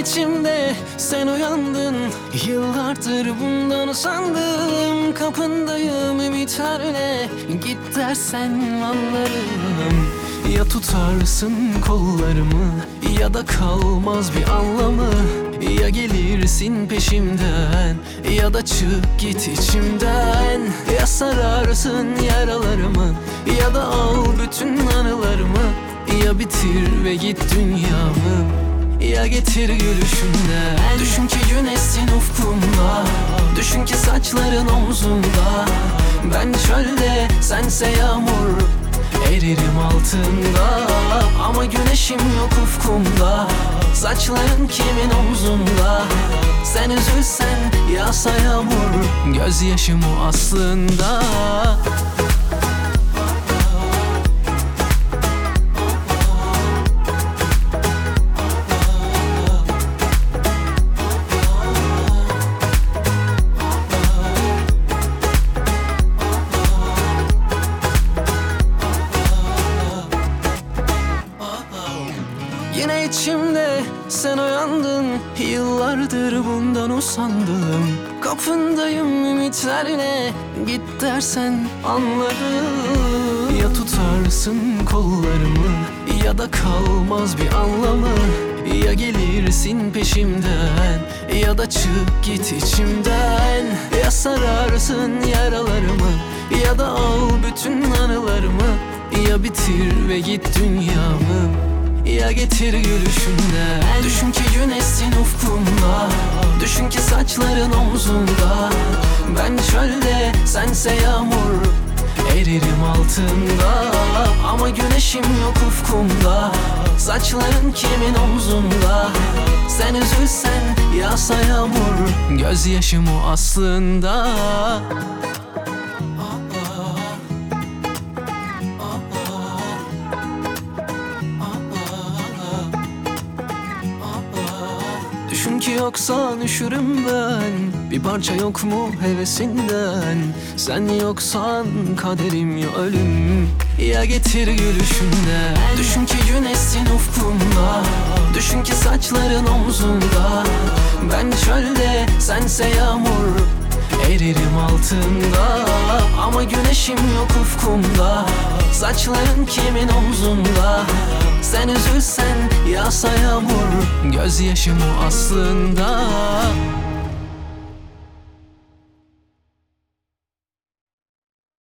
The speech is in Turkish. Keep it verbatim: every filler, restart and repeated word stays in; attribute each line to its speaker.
Speaker 1: içimde sen uyandın. Yıllardır bundan usandım. Kapındayım ümitlerle, git dersen anlarım. Ya tutarsın kollarımı, ya da kalmaz bir anlamı. Ya gelirsin peşimden, ya da çık git içimden. Ya sararsın yaralarımı, ya da al bütün anılarımı. Ya bitir ve git dünyamı, ya getir gülüşünden. Düşün ki güneşsin ufkumda, düşün ki saçların omzumda. Ben çölde, sense yağmur, eririm altında. Ama güneşim yok ufkumda, saçların kimin omzunda. Sen üzülsen yağsa yağmur, gözyaşım o aslında. Yine içimde sen uyandın. Yıllardır bundan usandım. Kapındayım ümitlerle, git dersen anlarım. Ya tutarsın kollarımı, ya da kalmaz bir anlamı. Ya gelirsin peşimden, ya da çık git içimden. Ya sararsın yaralarımı, ya da al bütün anılarımı. Ya bitir ve git dünyamı, ya getir gülüşünden. Düşün ki güneşsin ufkumda, düşün ki saçların omzunda. Ben çölde, sense yağmur, eririm altında. Ama güneşim yok ufkumda, saçların kimin omzunda. Sen üzülsen yağsa yağmur, gözyaşım o aslında. Düşün ki yoksan üşürüm ben, bir parça yok mu hevesinden. Sen yoksan kaderim ya ölüm, ya getir gülüşünden. Düşün ki güneşsin ufkumda, düşün ki saçların omzunda. Ben çölde, sense yağmur, eririm altında. Ama güneşim yok ufkumda, saçların kimin omzunda. Sen üzülsen yağsa yağmur, gözyaşım o aslında.